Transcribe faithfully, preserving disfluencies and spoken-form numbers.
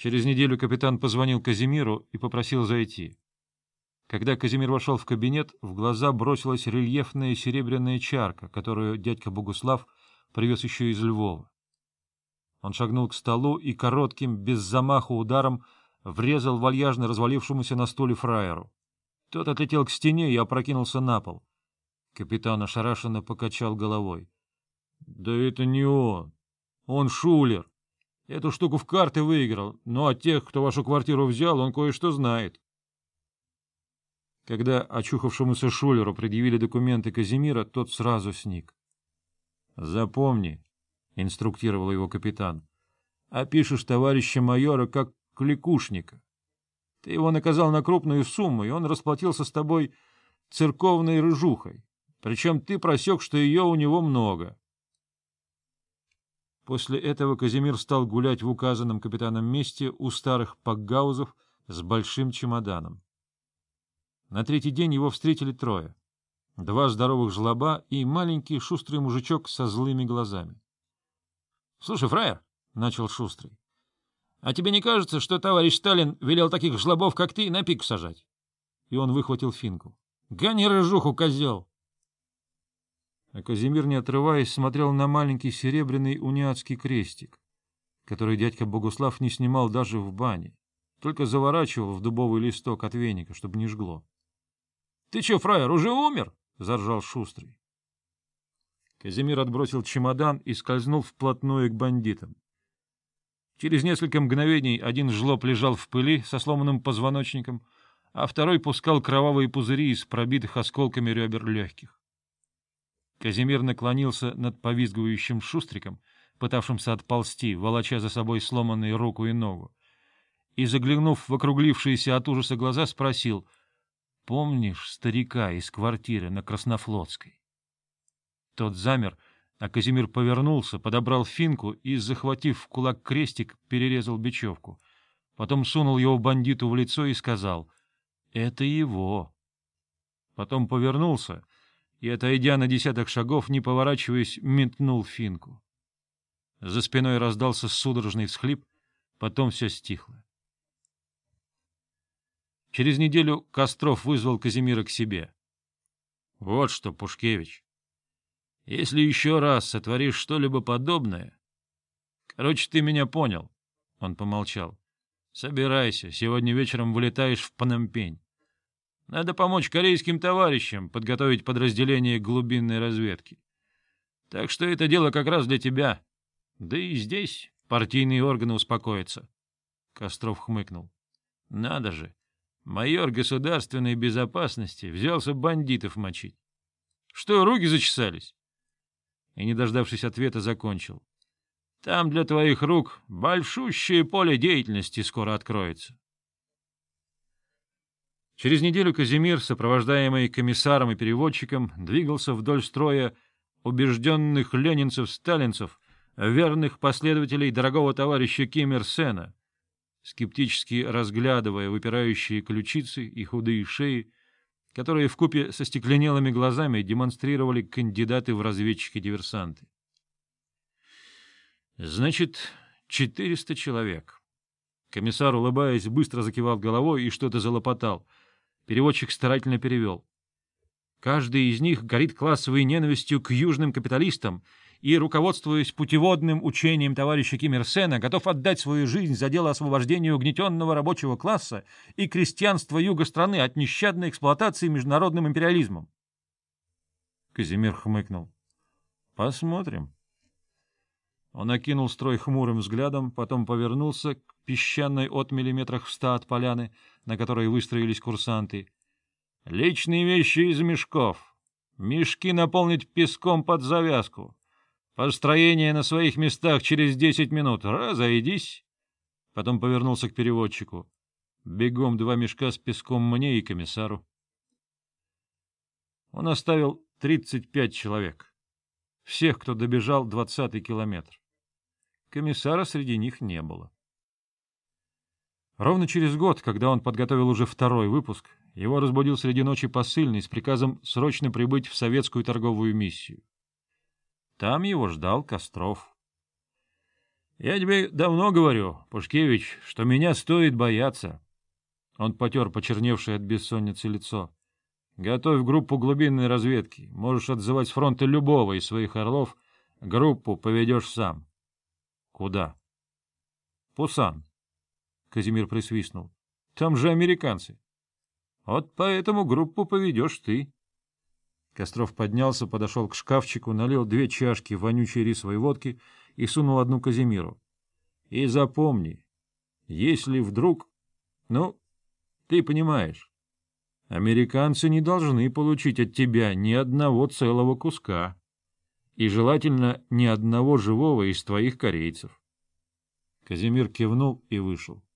Через неделю капитан позвонил Казимиру и попросил зайти. Когда Казимир вошел в кабинет, в глаза бросилась рельефная серебряная чарка, которую дядька Богуслав привез еще из Львова. Он шагнул к столу и коротким, без замаха ударом врезал вальяжно развалившемуся на стуле фраеру. Тот отлетел к стене и опрокинулся на пол. Капитан ошарашенно покачал головой. — Да это не он. Он шулер. Эту штуку в карты выиграл, но от тех, кто вашу квартиру взял, он кое-что знает. Когда очухавшемуся шулеру предъявили документы Казимира, тот сразу сник. — Запомни, — инструктировал его капитан, — опишешь товарища майора как кликушника. Ты его наказал на крупную сумму, и он расплатился с тобой церковной рыжухой. Причем ты просек, что ее у него много. После этого Казимир стал гулять в указанном капитаном месте у старых пакгаузов с большим чемоданом. На третий день его встретили трое. Два здоровых жлоба и маленький шустрый мужичок со злыми глазами. — Слушай, фраер, — начал шустрый, — а тебе не кажется, что товарищ Сталин велел таких жлобов, как ты, на пику сажать? И он выхватил финку. — Гони рыжуху, козел! А Казимир, не отрываясь, смотрел на маленький серебряный униатский крестик, который дядька Богуслав не снимал даже в бане, только заворачивал в дубовый листок от веника, чтобы не жгло. — Ты че, фраер, уже умер? — заржал шустрый. Казимир отбросил чемодан и скользнул вплотную к бандитам. Через несколько мгновений один жлоб лежал в пыли со сломанным позвоночником, а второй пускал кровавые пузыри из пробитых осколками ребер легких. Казимир наклонился над повизгивающим шустриком, пытавшимся отползти, волоча за собой сломанную руку и ногу, и, заглянув в округлившиеся от ужаса глаза, спросил: — Помнишь старика из квартиры на Краснофлотской? Тот замер, а Казимир повернулся, подобрал финку и, захватив в кулак крестик, перерезал бечевку. Потом сунул его бандиту в лицо и сказал: — Это его. Потом повернулся и, отойдя на десяток шагов, не поворачиваясь, метнул финку. За спиной раздался судорожный всхлип, потом все стихло. Через неделю Костров вызвал Казимира к себе. — Вот что, Пушкевич, если еще раз сотворишь что-либо подобное... Короче, ты меня понял. Он помолчал. — Собирайся, сегодня вечером вылетаешь в Пномпень. Надо помочь корейским товарищам подготовить подразделение глубинной разведки. Так что это дело как раз для тебя. Да и здесь партийные органы успокоятся. Костров хмыкнул. — Надо же, майор государственной безопасности взялся бандитов мочить. Что, руки зачесались? И, не дождавшись ответа, закончил. — Там для твоих рук большущее поле деятельности скоро откроется. Через неделю Казимир, сопровождаемый комиссаром и переводчиком, двигался вдоль строя убежденных ленинцев-сталинцев, верных последователей дорогого товарища Ким Ир Сена, скептически разглядывая выпирающие ключицы и худые шеи, которые вкупе со стекленелыми глазами демонстрировали кандидаты в разведчики-диверсанты. Значит, четыреста человек. Комиссар, улыбаясь, быстро закивал головой и что-то залопотал. Переводчик старательно перевел. Каждый из них горит классовой ненавистью к южным капиталистам и, руководствуясь путеводным учением товарища Ким Ир Сена, готов отдать свою жизнь за дело освобождения угнетенного рабочего класса и крестьянства юга страны от нещадной эксплуатации международным империализмом. Казимир хмыкнул. — Посмотрим. Он окинул строй хмурым взглядом, потом повернулся к песчаной отмели метрах в ста от поляны, на которой выстроились курсанты. — Личные вещи из мешков. Мешки наполнить песком под завязку. Построение на своих местах через десять минут. Разойдись. Потом повернулся к переводчику. Бегом два мешка с песком мне и комиссару. Он оставил тридцать пять человек. Всех, кто добежал двадцатый километр. Комиссара среди них не было. Ровно через год, когда он подготовил уже второй выпуск, его разбудил среди ночи посыльный с приказом срочно прибыть в советскую торговую миссию. Там его ждал Костров. — Я тебе давно говорю, Пушкевич, что меня стоит бояться. Он потер почерневшее от бессонницы лицо. — Готовь группу глубинной разведки. Можешь отзывать с фронта любого из своих орлов. Группу поведешь сам. — Куда? — Пусан. Казимир присвистнул. — Там же американцы. — Вот поэтому группу поведешь ты. Костров поднялся, подошел к шкафчику, налил две чашки вонючей рисовой водки и сунул одну Казимиру. — И запомни, если вдруг... Ну, ты понимаешь, американцы не должны получить от тебя ни одного целого куска. И желательно ни одного живого из твоих корейцев. Казимир кивнул и вышел.